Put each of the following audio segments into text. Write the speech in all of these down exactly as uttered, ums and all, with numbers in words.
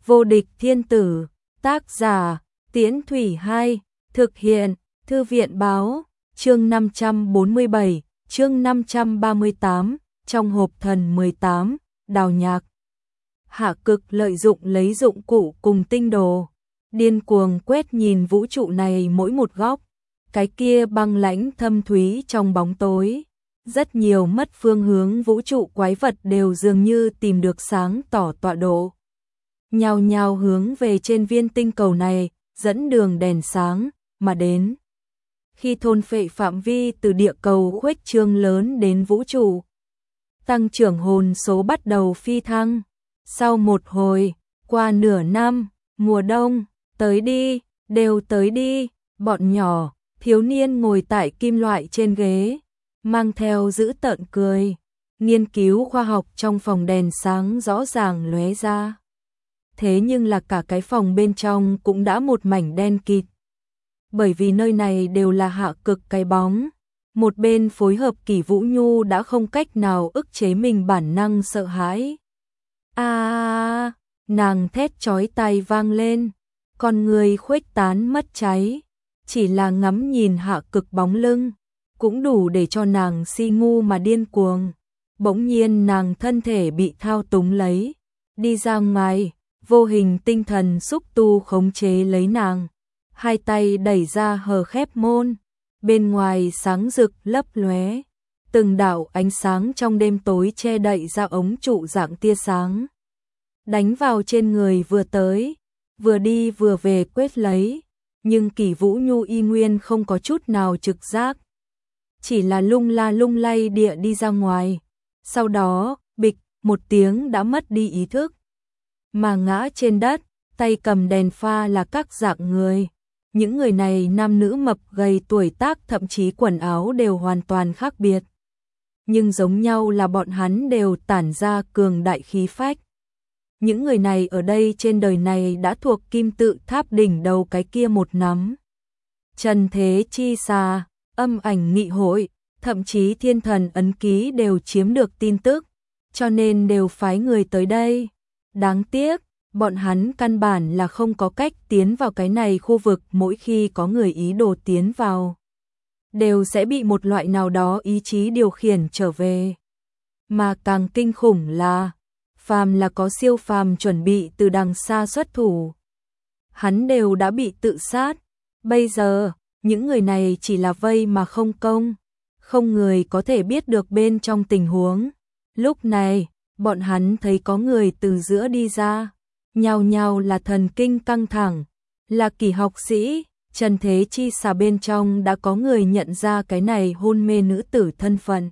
Vô địch thiên tử, tác giả, Tiễn Thủy hai, thực hiện, Thư viện báo, chương năm trăm bốn mươi bảy, chương năm trăm ba mươi tám, trong hộp thần mười tám, đào nhạc. Hạ Cực lợi dụng lấy dụng cụ cùng tinh đồ, điên cuồng quét nhìn vũ trụ này mỗi một góc, cái kia băng lãnh thâm thúy trong bóng tối. Rất nhiều mất phương hướng vũ trụ quái vật đều dường như tìm được sáng tỏ tọa độ. Nhào nhào hướng về trên viên tinh cầu này, dẫn đường đèn sáng, mà đến. Khi thôn phệ phạm vi từ địa cầu khuếch trương lớn đến vũ trụ, tăng trưởng hồn số bắt đầu phi thăng. Sau một hồi, qua nửa năm, mùa đông, tới đi, đều tới đi, bọn nhỏ, thiếu niên ngồi tại kim loại trên ghế, mang theo dữ tợn cười, nghiên cứu khoa học trong phòng đèn sáng rõ ràng lóe ra. Thế nhưng là cả cái phòng bên trong cũng đã một mảnh đen kịt. Bởi vì nơi này đều là Hạ Cực cái bóng. Một bên phối hợp Kỷ Vũ Nhu đã không cách nào ức chế mình bản năng sợ hãi. A à, nàng thét chói tai vang lên, con người khuếch tán mất cháy, chỉ là ngắm nhìn Hạ Cực bóng lưng, cũng đủ để cho nàng si ngu mà điên cuồng. Bỗng nhiên nàng thân thể bị thao túng lấy, đi ra ngoài, vô hình tinh thần xúc tu khống chế lấy nàng, hai tay đẩy ra hờ khép môn, bên ngoài sáng rực lấp lóe, từng đạo ánh sáng trong đêm tối che đậy ra ống trụ dạng tia sáng, đánh vào trên người vừa tới, vừa đi vừa về quét lấy, nhưng Kỷ Vũ Nhu y nguyên không có chút nào trực giác, chỉ là lung la lung lay địa đi ra ngoài, sau đó, bịch, một tiếng đã mất đi ý thức, mà ngã trên đất, tay cầm đèn pha là các dạng người. Những người này nam nữ mập gầy, tuổi tác thậm chí quần áo đều hoàn toàn khác biệt. Nhưng giống nhau là bọn hắn đều tản ra cường đại khí phách. Những người này ở đây trên đời này đã thuộc kim tự tháp đỉnh đầu cái kia một nắm. Trần Thế Chi Xà, Âm Ảnh Nghị Hội, thậm chí Thiên Thần Ấn Ký đều chiếm được tin tức, cho nên đều phái người tới đây. Đáng tiếc, bọn hắn căn bản là không có cách tiến vào cái này khu vực, mỗi khi có người ý đồ tiến vào, đều sẽ bị một loại nào đó ý chí điều khiển trở về. Mà càng kinh khủng là, phàm là có siêu phàm chuẩn bị từ đằng xa xuất thủ, hắn đều đã bị tự sát. Bây giờ, những người này chỉ là vây mà không công, không người có thể biết được bên trong tình huống. Lúc này, bọn hắn thấy có người từ giữa đi ra, nhao nhao là thần kinh căng thẳng, là Kỷ học sĩ. Trần Thế Chi Xà bên trong đã có người nhận ra cái này hôn mê nữ tử thân phận.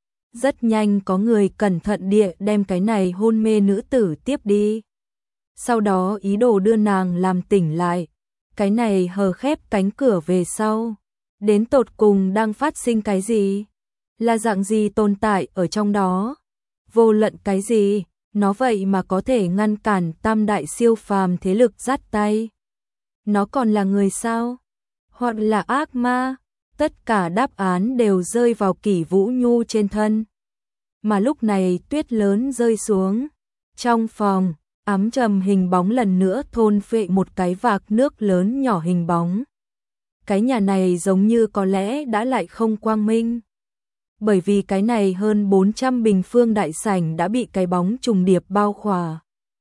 Rất nhanh có người cẩn thận địa đem cái này hôn mê nữ tử tiếp đi, sau đó ý đồ đưa nàng làm tỉnh lại. Cái này hờ khép cánh cửa về sau, đến tột cùng đang phát sinh cái gì? Là dạng gì tồn tại ở trong đó? Vô luận cái gì, nó vậy mà có thể ngăn cản tam đại siêu phàm thế lực dắt tay. Nó còn là người sao? Hoặc là ác ma? Tất cả đáp án đều rơi vào Kỷ Vũ Nhu trên thân. Mà lúc này tuyết lớn rơi xuống. Trong phòng, ám trầm hình bóng lần nữa thôn phệ một cái vạc nước lớn nhỏ hình bóng. Cái nhà này giống như có lẽ đã lại không quang minh. Bởi vì cái này hơn bốn trăm bình phương đại sảnh đã bị cái bóng trùng điệp bao khỏa.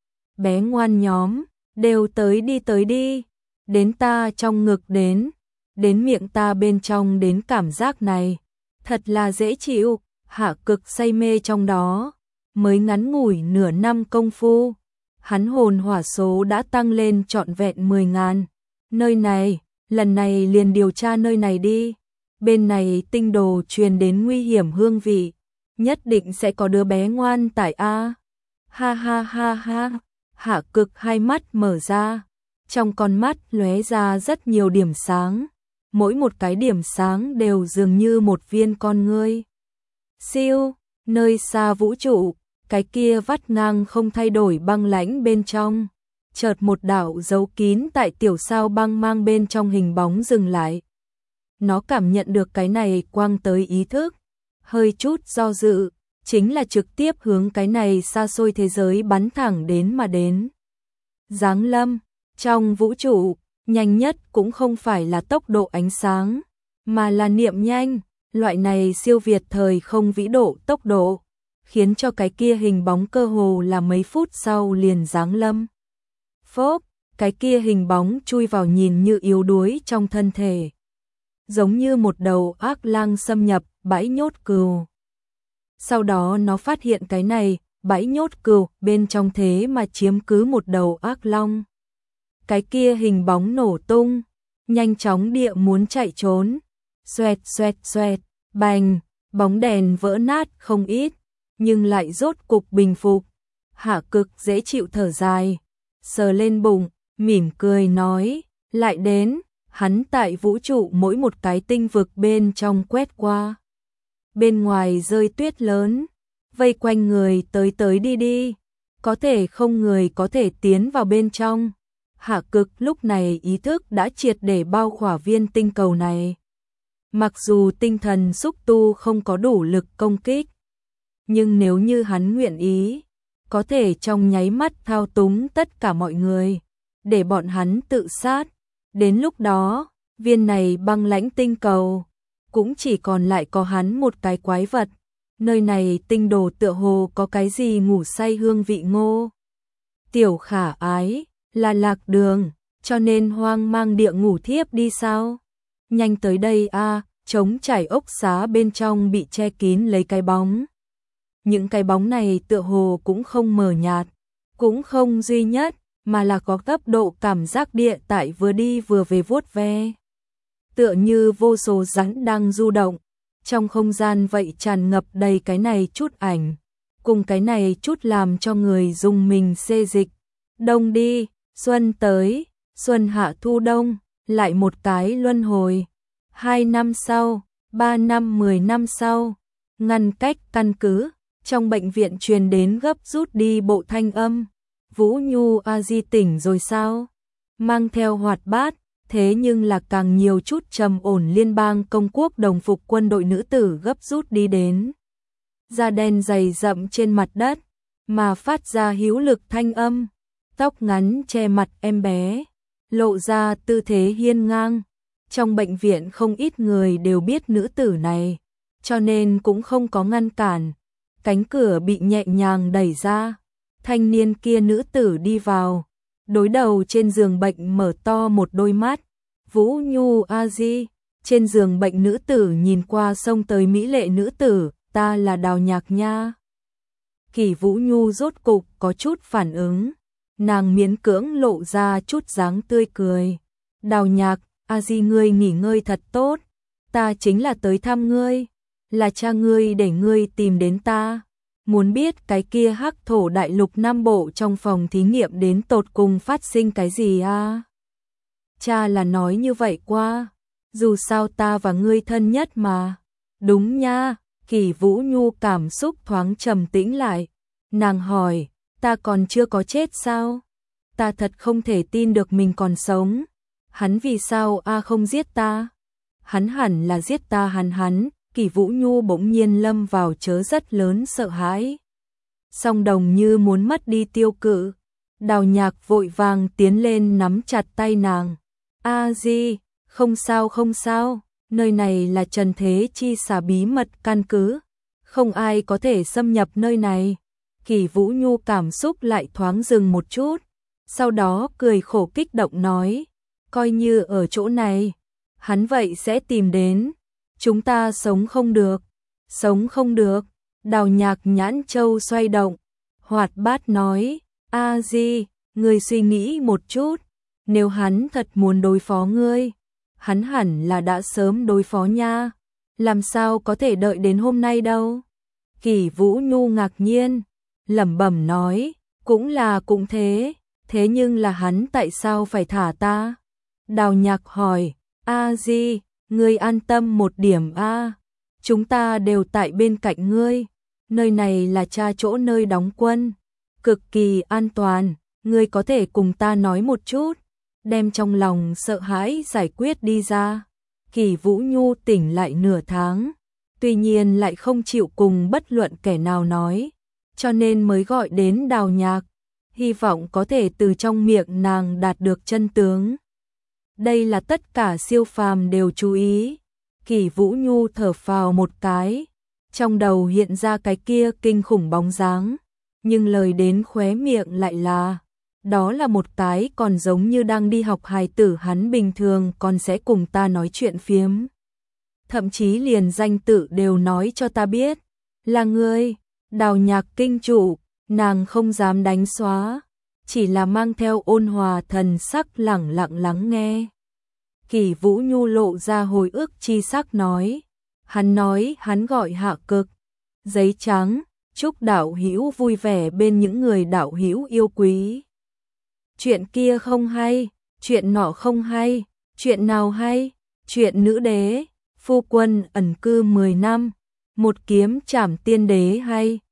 Bé ngoan nhóm, đều tới đi tới đi, đến ta trong ngực đến, đến miệng ta bên trong đến, cảm giác này, thật là dễ chịu. Hạ Cực say mê trong đó, mới ngắn ngủi nửa năm công phu, hắn hồn hỏa số đã tăng lên trọn vẹn mười ngàn. Nơi này, lần này liền điều tra nơi này đi. Bên này tinh đồ truyền đến nguy hiểm hương vị, nhất định sẽ có đứa bé ngoan tại a. Ha ha ha ha. Hạ Cực hai mắt mở ra, trong con mắt lóe ra rất nhiều điểm sáng, mỗi một cái điểm sáng đều dường như một viên con ngươi. Siêu, nơi xa vũ trụ, cái kia vắt ngang không thay đổi băng lãnh bên trong, chợt một đạo giấu kín tại tiểu sao băng mang bên trong hình bóng dừng lại. Nó cảm nhận được cái này quang tới ý thức, hơi chút do dự, chính là trực tiếp hướng cái này xa xôi thế giới bắn thẳng đến mà đến. giáng lâm. Trong vũ trụ, nhanh nhất cũng không phải là tốc độ ánh sáng, mà là niệm nhanh, loại này siêu việt thời không vĩ độ tốc độ, khiến cho cái kia hình bóng cơ hồ là mấy phút sau liền giáng lâm. Phốp, cái kia hình bóng chui vào nhìn như yếu đuối trong thân thể, giống như một đầu ác lang xâm nhập bãi nhốt cừu. Sau đó nó phát hiện cái này, bãi nhốt cừu bên trong thế mà chiếm cứ một đầu ác long. Cái kia hình bóng nổ tung, nhanh chóng địa muốn chạy trốn. Xoẹt xoẹt xoẹt, bành, bóng đèn vỡ nát không ít, nhưng lại rốt cục bình phục. Hạ Cực dễ chịu thở dài, sờ lên bụng, mỉm cười nói, lại đến. Hắn tại vũ trụ mỗi một cái tinh vực bên trong quét qua. Bên ngoài rơi tuyết lớn, vây quanh người tới tới đi đi, có thể không người có thể tiến vào bên trong. Hạ Cực lúc này ý thức đã triệt để bao khỏa viên tinh cầu này. Mặc dù tinh thần xúc tu không có đủ lực công kích, nhưng nếu như hắn nguyện ý, có thể trong nháy mắt thao túng tất cả mọi người, để bọn hắn tự sát. Đến lúc đó, viên này băng lãnh tinh cầu, cũng chỉ còn lại có hắn một cái quái vật. Nơi này tinh đồ tựa hồ có cái gì ngủ say hương vị ngô. Tiểu khả ái, là lạc đường, cho nên hoang mang địa ngủ thiếp đi sao? Nhanh tới đây a, trống trải ốc xá bên trong bị che kín lấy cái bóng. Những cái bóng này tựa hồ cũng không mờ nhạt, cũng không duy nhất, mà là có cấp độ cảm giác địa tại vừa đi vừa về vuốt ve. Tựa như vô số rắn đang du động, trong không gian vậy tràn ngập đầy cái này chút ảnh, cùng cái này chút làm cho người dùng mình xê dịch. Đông đi, xuân tới, xuân hạ thu đông, lại một cái luân hồi. Hai năm sau, ba năm mười năm sau, ngăn cách căn cứ, trong bệnh viện truyền đến gấp rút đi bộ thanh âm. Vũ Nhu a di tỉnh rồi sao? Mang theo hoạt bát, thế nhưng là càng nhiều chút trầm ổn liên bang công quốc đồng phục quân đội nữ tử gấp rút đi đến. Da đen dày rậm trên mặt đất, mà phát ra hữu lực thanh âm, tóc ngắn che mặt em bé, lộ ra tư thế hiên ngang. Trong bệnh viện không ít người đều biết nữ tử này, cho nên cũng không có ngăn cản. Cánh cửa bị nhẹ nhàng đẩy ra, thanh niên kia nữ tử đi vào, đối đầu trên giường bệnh mở to một đôi mắt. Vũ Nhu a di, trên giường bệnh nữ tử nhìn qua xông tới mỹ lệ nữ tử, ta là Đào Nhạc nha. Kỳ Vũ Nhu rốt cục có chút phản ứng, nàng miễn cưỡng lộ ra chút dáng tươi cười. Đào Nhạc, a di ngươi nghỉ ngơi thật tốt, ta chính là tới thăm ngươi, là cha ngươi để ngươi tìm đến ta. Muốn biết cái kia hắc thổ đại lục Nam Bộ trong phòng thí nghiệm đến tột cùng phát sinh cái gì à? Cha là nói như vậy qua, dù sao ta và ngươi thân nhất mà. Đúng nha, Kỳ Vũ Nhu cảm xúc thoáng trầm tĩnh lại. Nàng hỏi, ta còn chưa có chết sao? Ta thật không thể tin được mình còn sống. Hắn vì sao a không giết ta? Hắn hẳn là giết ta hắn hắn. Kỳ Vũ Nhu bỗng nhiên lâm vào chớ rất lớn sợ hãi. Song đồng như muốn mất đi tiêu cự. Đào Nhạc vội vàng tiến lên nắm chặt tay nàng. A di, không sao không sao, nơi này là Trần Thế Chi xả bí mật căn cứ, không ai có thể xâm nhập nơi này. Kỳ Vũ Nhu cảm xúc lại thoáng dừng một chút, sau đó cười khổ kích động nói, coi như ở chỗ này, hắn vậy sẽ tìm đến. Chúng ta sống không được, sống không được. Đào Nhạc nhãn châu xoay động, hoạt bát nói, a di, ngươi suy nghĩ một chút, nếu hắn thật muốn đối phó ngươi, hắn hẳn là đã sớm đối phó nha, làm sao có thể đợi đến hôm nay đâu. Kỳ Vũ Nhu ngạc nhiên, lẩm bẩm nói, cũng là cũng thế, thế nhưng là hắn tại sao phải thả ta? Đào Nhạc hỏi, a di, ngươi an tâm một điểm a, chúng ta đều tại bên cạnh ngươi, nơi này là cha chỗ nơi đóng quân, cực kỳ an toàn, ngươi có thể cùng ta nói một chút, đem trong lòng sợ hãi giải quyết đi ra. Kỳ Vũ Nhu tỉnh lại nửa tháng, tuy nhiên lại không chịu cùng bất luận kẻ nào nói, cho nên mới gọi đến Đào Nhạc. hy vọng có thể từ trong miệng nàng đạt được chân tướng. Đây là tất cả siêu phàm đều chú ý. Kỷ Vũ Nhu thở phào một cái, trong đầu hiện ra cái kia kinh khủng bóng dáng, nhưng lời đến khóe miệng lại là, đó là một cái còn giống như đang đi học hài tử, hắn bình thường còn sẽ cùng ta nói chuyện phiếm. Thậm chí liền danh tự đều nói cho ta biết, là ngươi, Đào Nhạc kinh chủ, nàng không dám đánh xóa, chỉ là mang theo ôn hòa thần sắc lẳng lặng lắng nghe. Kỷ Vũ Nhu lộ ra hồi ức chi sắc nói, hắn nói hắn gọi Hạ Cực, giấy trắng, chúc đạo hữu vui vẻ bên những người đạo hữu yêu quý. Chuyện kia không hay, chuyện nọ không hay, chuyện nào hay, chuyện nữ đế, phu quân ẩn cư mười năm, một kiếm trảm tiên đế hay,